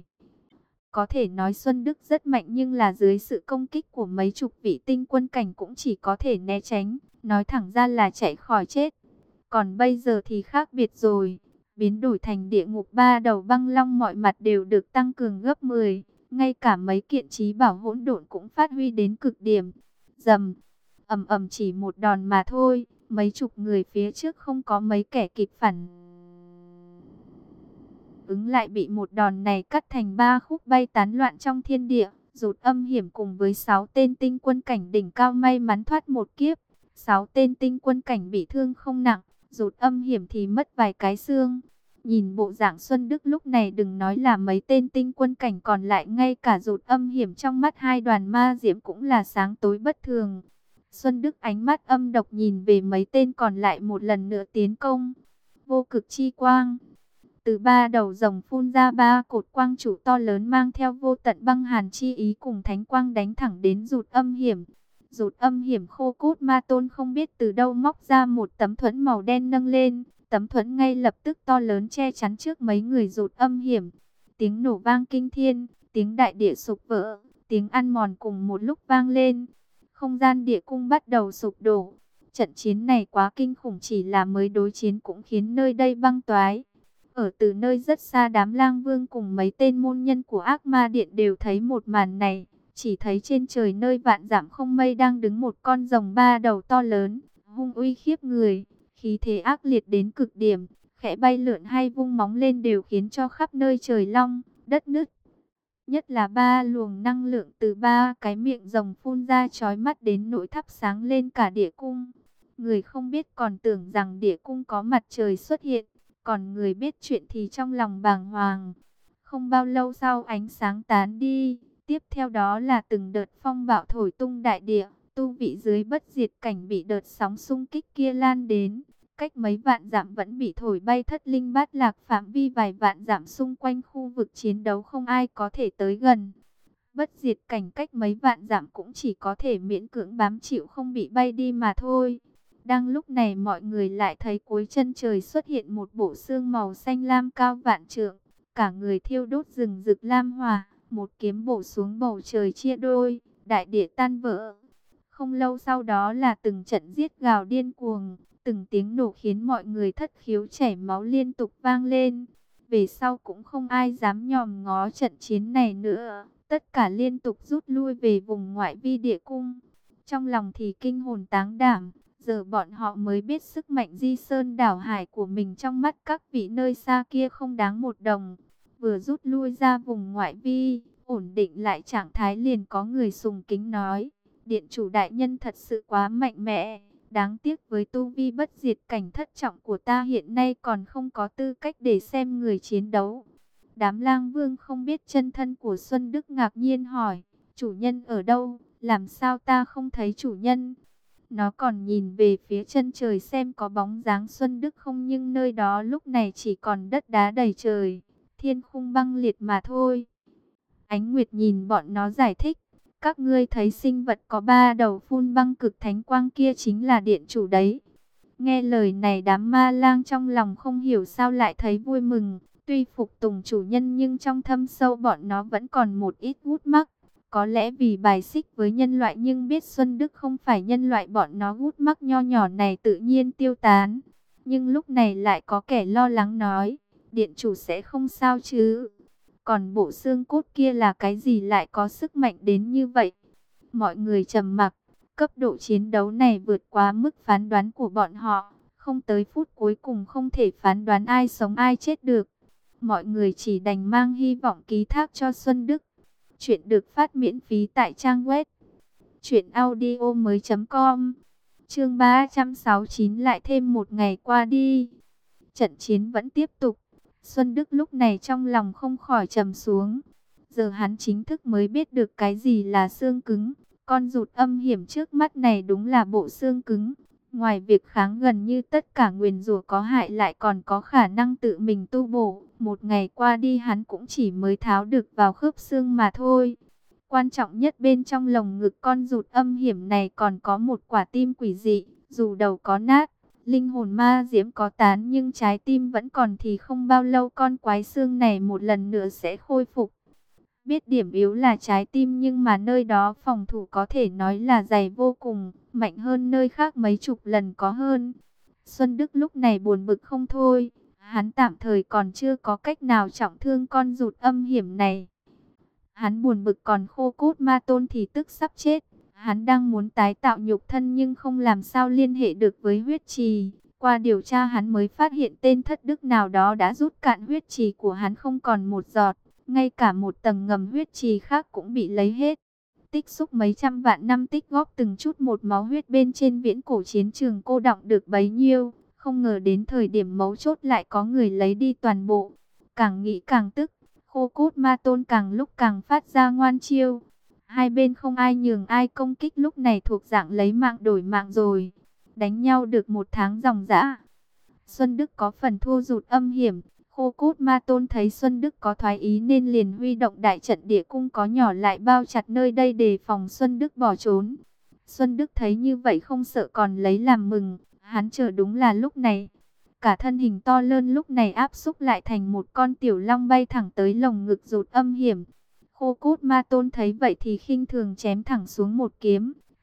S1: Có thể nói Xuân Đức rất mạnh, nhưng là dưới sự công kích của mấy chục vị tinh quân cảnh cũng chỉ có thể né tránh, nói thẳng ra là chạy khỏi chết. Còn bây giờ thì khác biệt rồi. Biến đổi thành địa ngục ba đầu băng long, mọi mặt đều được tăng cường gấp mười. Ngay cả mấy kiện trí bảo hỗn độn cũng phát huy đến cực điểm. Dầm, ầm ầm, chỉ một đòn mà thôi. Mấy chục người phía trước không có mấy kẻ kịp phản ứng lại bị một đòn này cắt thành ba khúc bay tán loạn trong thiên địa. Rụt âm hiểm cùng với sáu tên tinh quân cảnh đỉnh cao may mắn thoát một kiếp. Sáu tên tinh quân cảnh bị thương không nặng. Rụt âm hiểm thì mất vài cái xương. Nhìn bộ dạng Xuân Đức lúc này, đừng nói là mấy tên tinh quân cảnh còn lại, ngay cả rụt âm hiểm trong mắt hai đoàn ma diễm cũng là sáng tối bất thường. Xuân Đức ánh mắt âm độc nhìn về mấy tên còn lại, một lần nữa tiến công. Vô cực chi quang. Từ ba đầu rồng phun ra ba cột quang trụ to lớn mang theo vô tận băng hàn chi ý cùng thánh quang đánh thẳng đến rụt âm hiểm. Rụt âm hiểm khô cốt ma tôn không biết từ đâu móc ra một tấm thuẫn màu đen nâng lên. Tấm thuẫn ngay lập tức to lớn che chắn trước mấy người rụt âm hiểm. Tiếng nổ vang kinh thiên, tiếng đại địa sụp vỡ, tiếng ăn mòn cùng một lúc vang lên. Không gian địa cung bắt đầu sụp đổ. Trận chiến này quá kinh khủng, chỉ là mới đối chiến cũng khiến nơi đây băng toái. Ở từ nơi rất xa, đám lang vương cùng mấy tên môn nhân của ác ma điện đều thấy một màn này. Chỉ thấy trên trời nơi vạn dặm không mây đang đứng một con rồng ba đầu to lớn, hung uy khiếp người, khí thế ác liệt đến cực điểm, khẽ bay lượn hay vung móng lên đều khiến cho khắp nơi trời long, đất nứt. Nhất là ba luồng năng lượng từ ba cái miệng rồng phun ra chói mắt đến nỗi thắp sáng lên cả địa cung. Người không biết còn tưởng rằng địa cung có mặt trời xuất hiện, còn người biết chuyện thì trong lòng bàng hoàng. Không bao lâu sau ánh sáng tán đi, tiếp theo đó là từng đợt phong bạo thổi tung đại địa, tu vị dưới bất diệt cảnh bị đợt sóng xung kích kia lan đến. Cách mấy vạn dặm vẫn bị thổi bay thất linh bát lạc, phạm vi vài vạn dặm xung quanh khu vực chiến đấu không ai có thể tới gần. Bất diệt cảnh cách mấy vạn dặm cũng chỉ có thể miễn cưỡng bám chịu không bị bay đi mà thôi. Đang lúc này mọi người lại thấy cuối chân trời xuất hiện một bộ xương màu xanh lam cao vạn trượng, cả người thiêu đốt rừng rực lam hỏa, một kiếm bổ xuống bầu trời chia đôi, đại địa tan vỡ. Không lâu sau đó là từng trận giết gào điên cuồng, từng tiếng nổ khiến mọi người thất khiếu chảy máu liên tục vang lên. Về sau cũng không ai dám nhòm ngó trận chiến này nữa, tất cả liên tục rút lui về vùng ngoại vi địa cung. Trong lòng thì kinh hồn táng đảm, giờ bọn họ mới biết sức mạnh di sơn đảo hải của mình trong mắt các vị nơi xa kia không đáng một đồng. Vừa rút lui ra vùng ngoại vi, ổn định lại trạng thái liền có người sùng kính nói: Điện chủ đại nhân thật sự quá mạnh mẽ, đáng tiếc với tu vi bất diệt cảnh thất trọng của ta hiện nay còn không có tư cách để xem người chiến đấu. Đám lang vương không biết chân thân của Xuân Đức ngạc nhiên hỏi: chủ nhân ở đâu, làm sao ta không thấy chủ nhân? Nó còn nhìn về phía chân trời xem có bóng dáng Xuân Đức không, nhưng nơi đó lúc này chỉ còn đất đá đầy trời, thiên khung băng liệt mà thôi. Ánh Nguyệt nhìn bọn nó giải thích: các ngươi thấy sinh vật có ba đầu phun băng cực thánh quang kia chính là điện chủ đấy. Nghe lời này đám ma lang trong lòng không hiểu sao lại thấy vui mừng. Tuy phục tùng chủ nhân nhưng trong thâm sâu bọn nó vẫn còn một ít gút mắc. Có lẽ vì bài xích với nhân loại nhưng biết Xuân Đức không phải nhân loại, bọn nó gút mắc nho nhỏ này tự nhiên tiêu tán. Nhưng lúc này lại có kẻ lo lắng nói: điện chủ sẽ không sao chứ? Còn bộ xương cốt kia là cái gì lại có sức mạnh đến như vậy? Mọi người trầm mặc, cấp độ chiến đấu này vượt quá mức phán đoán của bọn họ. Không tới phút cuối cùng không thể phán đoán ai sống ai chết được. Mọi người chỉ đành mang hy vọng ký thác cho Xuân Đức. Chuyện được phát miễn phí tại trang web truyện audio mới chấm com. Chương ba trăm sáu mươi chín lại thêm một ngày qua đi. Trận chiến vẫn tiếp tục. Xuân Đức lúc này trong lòng không khỏi trầm xuống. Giờ hắn chính thức mới biết được cái gì là xương cứng. Con rụt âm hiểm trước mắt này đúng là bộ xương cứng. Ngoài việc kháng gần như tất cả nguyền rủa có hại lại còn có khả năng tự mình tu bổ. Một ngày qua đi hắn cũng chỉ mới tháo được vào khớp xương mà thôi. Quan trọng nhất bên trong lồng ngực con rụt âm hiểm này còn có một quả tim quỷ dị. Dù đầu có nát, linh hồn ma diễm có tán nhưng trái tim vẫn còn thì không bao lâu con quái xương này một lần nữa sẽ khôi phục. Biết điểm yếu là trái tim nhưng mà nơi đó phòng thủ có thể nói là dày vô cùng, mạnh hơn nơi khác mấy chục lần có hơn. Xuân Đức lúc này buồn bực không thôi, hắn tạm thời còn chưa có cách nào trọng thương con rụt âm hiểm này. Hắn buồn bực còn Khô Cốt Ma Tôn thì tức sắp chết. Hắn đang muốn tái tạo nhục thân nhưng không làm sao liên hệ được với huyết trì. Qua điều tra hắn mới phát hiện tên thất đức nào đó đã rút cạn huyết trì của hắn không còn một giọt. Ngay cả một tầng ngầm huyết trì khác cũng bị lấy hết. Tích xúc mấy trăm vạn năm tích góp từng chút một máu huyết bên trên viễn cổ chiến trường cô đọng được bấy nhiêu. Không ngờ đến thời điểm mấu chốt lại có người lấy đi toàn bộ. Càng nghĩ càng tức, Khô Cốt Ma Tôn càng lúc càng phát ra ngoan chiêu. Hai bên không ai nhường ai, công kích lúc này thuộc dạng lấy mạng đổi mạng rồi. Đánh nhau được một tháng ròng rã. Xuân Đức có phần thua rụt âm hiểm. Khô Cốt Ma Tôn thấy Xuân Đức có thoái ý nên liền huy động đại trận địa cung có nhỏ lại bao chặt nơi đây đề phòng Xuân Đức bỏ trốn. Xuân Đức thấy như vậy không sợ còn lấy làm mừng. Hắn chờ đúng là lúc này. Cả thân hình to lớn lúc này áp xúc lại thành một con tiểu long bay thẳng tới lồng ngực rụt âm hiểm. Khô Cốt Ma Tôn thấy vậy thì khinh thường chém thẳng xuống một kiếm.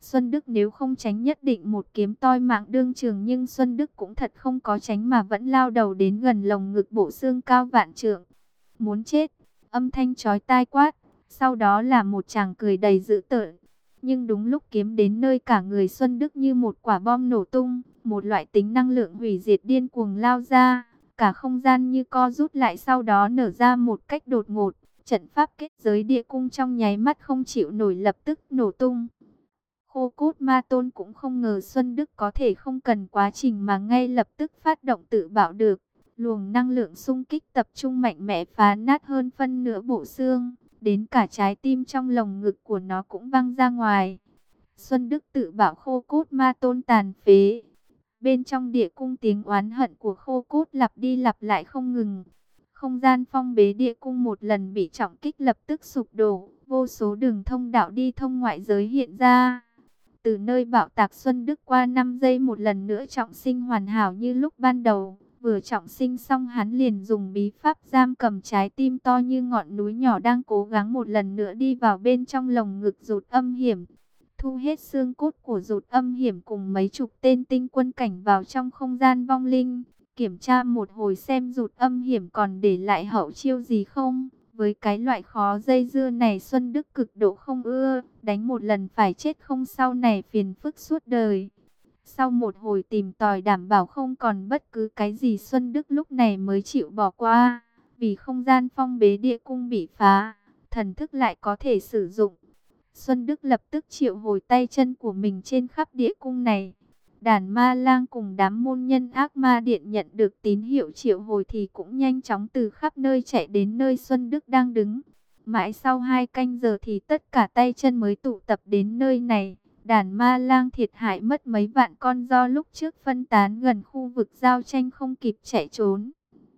S1: Xuân Đức nếu không tránh nhất định một kiếm toi mạng đương trường, nhưng Xuân Đức cũng thật không có tránh mà vẫn lao đầu đến gần lồng ngực bộ xương cao vạn trượng. Muốn chết, âm thanh chói tai quát, sau đó là một tràng cười đầy dữ tợn. Nhưng đúng lúc kiếm đến nơi, cả người Xuân Đức như một quả bom nổ tung, một loại tính năng lượng hủy diệt điên cuồng lao ra, cả không gian như co rút lại, sau đó nở ra một cách đột ngột. Trận pháp kết giới địa cung trong nháy mắt không chịu nổi lập tức nổ tung. Khô Cốt Ma Tôn cũng không ngờ Xuân Đức có thể không cần quá trình mà ngay lập tức phát động tự bạo được. Luồng năng lượng xung kích tập trung mạnh mẽ phá nát hơn phân nửa bộ xương, đến cả trái tim trong lồng ngực của nó cũng văng ra ngoài. Xuân Đức tự bạo Khô Cốt Ma Tôn tàn phế. Bên trong địa cung tiếng oán hận của Khô Cốt lặp đi lặp lại không ngừng. Không gian phong bế địa cung một lần bị trọng kích lập tức sụp đổ, vô số đường thông đạo đi thông ngoại giới hiện ra. Từ nơi bạo tạc, Xuân Đức qua năm giây một lần nữa trọng sinh hoàn hảo như lúc ban đầu. Vừa trọng sinh xong hắn liền dùng bí pháp giam cầm trái tim to như ngọn núi nhỏ đang cố gắng một lần nữa đi vào bên trong lồng ngực Dụt Âm Hiểm. Thu hết xương cốt của Dụt Âm Hiểm cùng mấy chục tên tinh quân cảnh vào trong không gian vong linh. Kiểm tra một hồi xem Dụt Âm Hiểm còn để lại hậu chiêu gì không. Với cái loại khó dây dưa này Xuân Đức cực độ không ưa, đánh một lần phải chết không sau này phiền phức suốt đời. Sau một hồi tìm tòi đảm bảo không còn bất cứ cái gì, Xuân Đức lúc này mới chịu bỏ qua. Vì không gian phong bế địa cung bị phá, thần thức lại có thể sử dụng. Xuân Đức lập tức triệu hồi tay chân của mình trên khắp địa cung này. Đàn ma lang cùng đám môn nhân ác ma điện nhận được tín hiệu triệu hồi thì cũng nhanh chóng từ khắp nơi chạy đến nơi Xuân Đức đang đứng. Mãi sau hai canh giờ thì tất cả tay chân mới tụ tập đến nơi này. Đàn ma lang thiệt hại mất mấy vạn con do lúc trước phân tán gần khu vực giao tranh không kịp chạy trốn.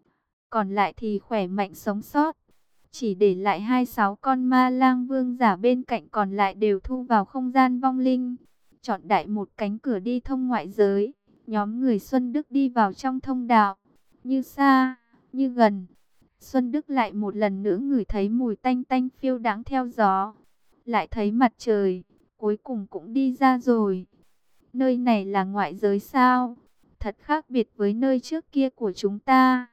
S1: Còn lại thì khỏe mạnh sống sót. Chỉ để lại hai sáu con ma lang vương giả, bên cạnh còn lại đều thu vào không gian vong linh. Chọn đại một cánh cửa đi thông ngoại giới. Nhóm người Xuân Đức đi vào trong thông đạo. Như xa, như gần. Xuân Đức lại một lần nữa ngửi thấy mùi tanh tanh phiêu đãng theo gió. Lại thấy mặt trời. Cuối cùng cũng đi ra rồi. Nơi này là ngoại giới sao? Thật khác biệt với nơi trước kia của chúng ta.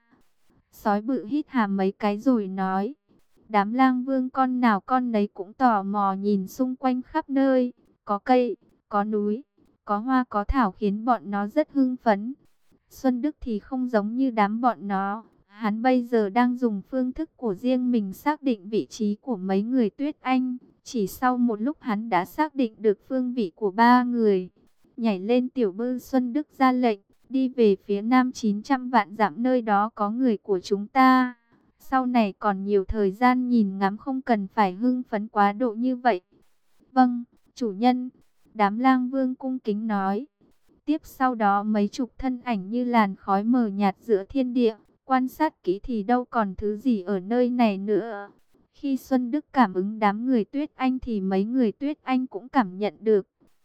S1: Sói bự hít hà mấy cái rồi nói. Đám lang vương con nào con nấy cũng tò mò nhìn xung quanh khắp nơi. Có cây, có núi, có hoa có thảo khiến bọn nó rất hưng phấn. Xuân Đức thì không giống như đám bọn nó. Hắn bây giờ đang dùng phương thức của riêng mình xác định vị trí của mấy người Tuyết Anh. Chỉ sau một lúc hắn đã xác định được phương vị của ba người. Nhảy lên tiểu bư, Xuân Đức ra lệnh, đi về phía nam chín trăm vạn dặm, nơi đó có người của chúng ta. Sau này còn nhiều thời gian nhìn ngắm, không cần phải hưng phấn quá độ như vậy. Vâng, chủ nhân, đám lang vương cung kính nói. Tiếp sau đó mấy chục thân ảnh như làn khói mờ nhạt giữa thiên địa. Quan sát kỹ thì đâu còn thứ gì ở nơi này nữa. Khi Xuân Đức cảm ứng đám người Tuyết Anh thì mấy người Tuyết Anh cũng cảm nhận được.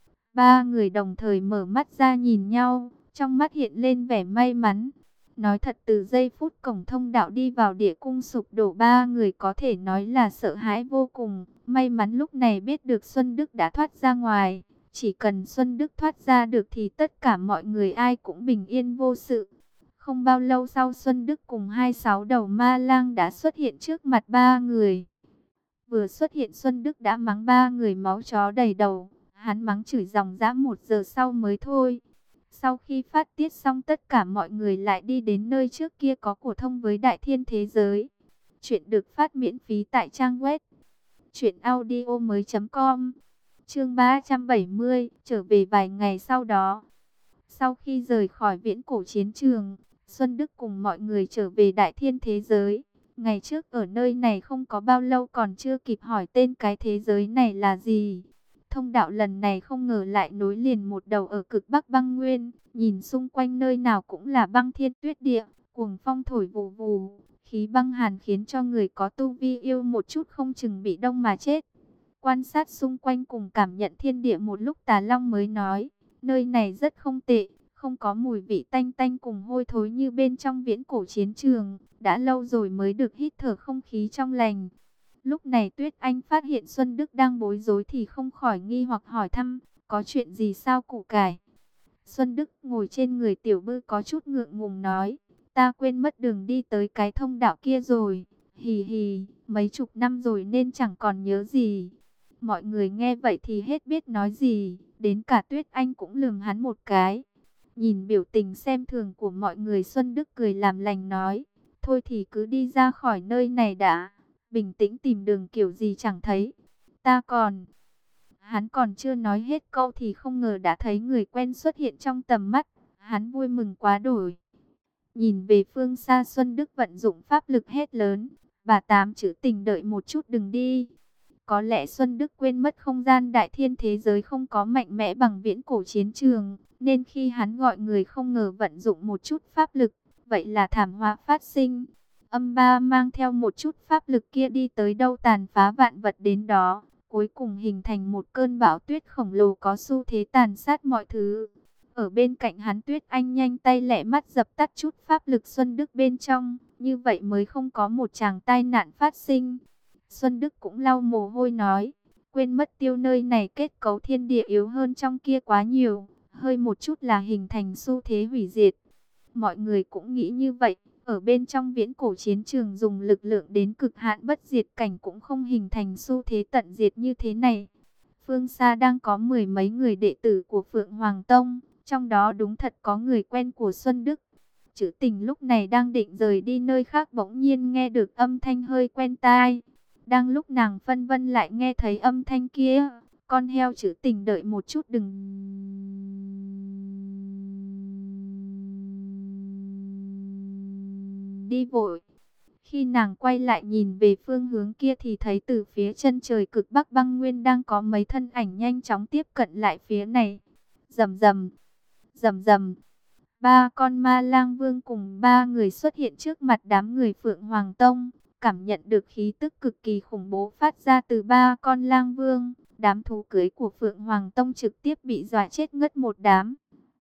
S1: Ba người đồng thời mở mắt ra nhìn nhau, trong mắt hiện lên vẻ may mắn. Nói thật, từ giây phút cổng thông đạo đi vào địa cung sụp đổ, ba người có thể nói là sợ hãi vô cùng. May mắn lúc này biết được Xuân Đức đã thoát ra ngoài. Chỉ cần Xuân Đức thoát ra được thì tất cả mọi người ai cũng bình yên vô sự. Không bao lâu sau, Xuân Đức cùng hai sáu đầu ma lang đã xuất hiện trước mặt ba người. Vừa xuất hiện, Xuân Đức đã mắng ba người máu chó đầy đầu. Hắn mắng chửi dòng dã một giờ sau mới thôi. Sau khi phát tiết xong, tất cả mọi người lại đi đến nơi trước kia có của thông với Đại Thiên thế giới. Chuyện được phát miễn phí tại trang web truyện audio mới chấm com. Chương ba trăm bảy mươi, trở về vài ngày sau đó. Sau khi rời khỏi viễn cổ chiến trường, Xuân Đức cùng mọi người trở về Đại Thiên thế giới. Ngày trước ở nơi này không có bao lâu, còn chưa kịp hỏi tên cái thế giới này là gì. Thông đạo lần này không ngờ lại nối liền một đầu ở cực Bắc băng nguyên. Nhìn xung quanh nơi nào cũng là băng thiên tuyết địa, cuồng phong thổi vù vù, khí băng hàn khiến cho người có tu vi yêu một chút không chừng bị đông mà chết. Quan sát xung quanh cùng cảm nhận thiên địa một lúc, Tà Long mới nói, nơi này rất không tệ, không có mùi vị tanh tanh cùng hôi thối như bên trong viễn cổ chiến trường. Đã lâu rồi mới được hít thở không khí trong lành. Lúc này Tuyết Anh phát hiện Xuân Đức đang bối rối thì không khỏi nghi hoặc hỏi thăm, Có chuyện gì sao củ cải? Xuân Đức ngồi trên người Tiểu Bư có chút ngượng ngùng nói. Ta quên mất đường đi tới cái thông đạo kia rồi. Hì hì, mấy chục năm rồi nên chẳng còn nhớ gì. Mọi người nghe vậy thì hết biết nói gì. Đến cả Tuyết Anh cũng lườm hắn một cái. Nhìn biểu tình xem thường của mọi người, Xuân Đức cười làm lành nói. Thôi thì cứ đi ra khỏi nơi này đã. Bình tĩnh tìm đường kiểu gì chẳng thấy. Ta còn... Hắn còn chưa nói hết câu thì không ngờ đã thấy người quen xuất hiện trong tầm mắt. Hắn vui mừng quá đổi. Nhìn về phương xa, Xuân Đức vận dụng pháp lực hét lớn. Bà Tám trữ tình, đợi một chút đừng đi. Có lẽ Xuân Đức quên mất không gian đại thiên thế giới không có mạnh mẽ bằng viễn cổ chiến trường. Nên khi hắn gọi người không ngờ vận dụng một chút pháp lực. Vậy là thảm họa phát sinh. Âm ba mang theo một chút pháp lực kia đi tới đâu tàn phá vạn vật đến đó. Cuối cùng hình thành một cơn bão tuyết khổng lồ có xu thế tàn sát mọi thứ. Ở bên cạnh hắn, Tuyết Anh nhanh tay lẹ mắt dập tắt chút pháp lực Xuân Đức bên trong. Như vậy mới không có một tràng tai nạn phát sinh. Xuân Đức cũng lau mồ hôi nói. Quên mất tiêu, nơi này kết cấu thiên địa yếu hơn trong kia quá nhiều. Hơi một chút là hình thành xu thế hủy diệt. Mọi người cũng nghĩ như vậy. Ở bên trong viễn cổ chiến trường dùng lực lượng đến cực hạn bất diệt cảnh cũng không hình thành xu thế tận diệt như thế này. Phương xa đang có mười mấy người đệ tử của Phượng Hoàng Tông. Trong đó đúng thật có người quen của Xuân Đức. Trữ tình lúc này đang định rời đi nơi khác, bỗng nhiên nghe được âm thanh hơi quen tai. Đang lúc nàng phân vân lại nghe thấy âm thanh kia. Con heo, trữ tình đợi một chút đừng... đi vội. Khi nàng quay lại nhìn về phương hướng kia thì thấy từ phía chân trời cực bắc băng nguyên đang có mấy thân ảnh nhanh chóng tiếp cận lại phía này. Rầm rầm, rầm rầm. Ba con ma lang vương cùng ba người xuất hiện trước mặt đám người Phượng Hoàng Tông. Cảm nhận được khí tức cực kỳ khủng bố phát ra từ ba con lang vương. Đám thú cưới của Phượng Hoàng Tông trực tiếp bị dọa chết ngất một đám.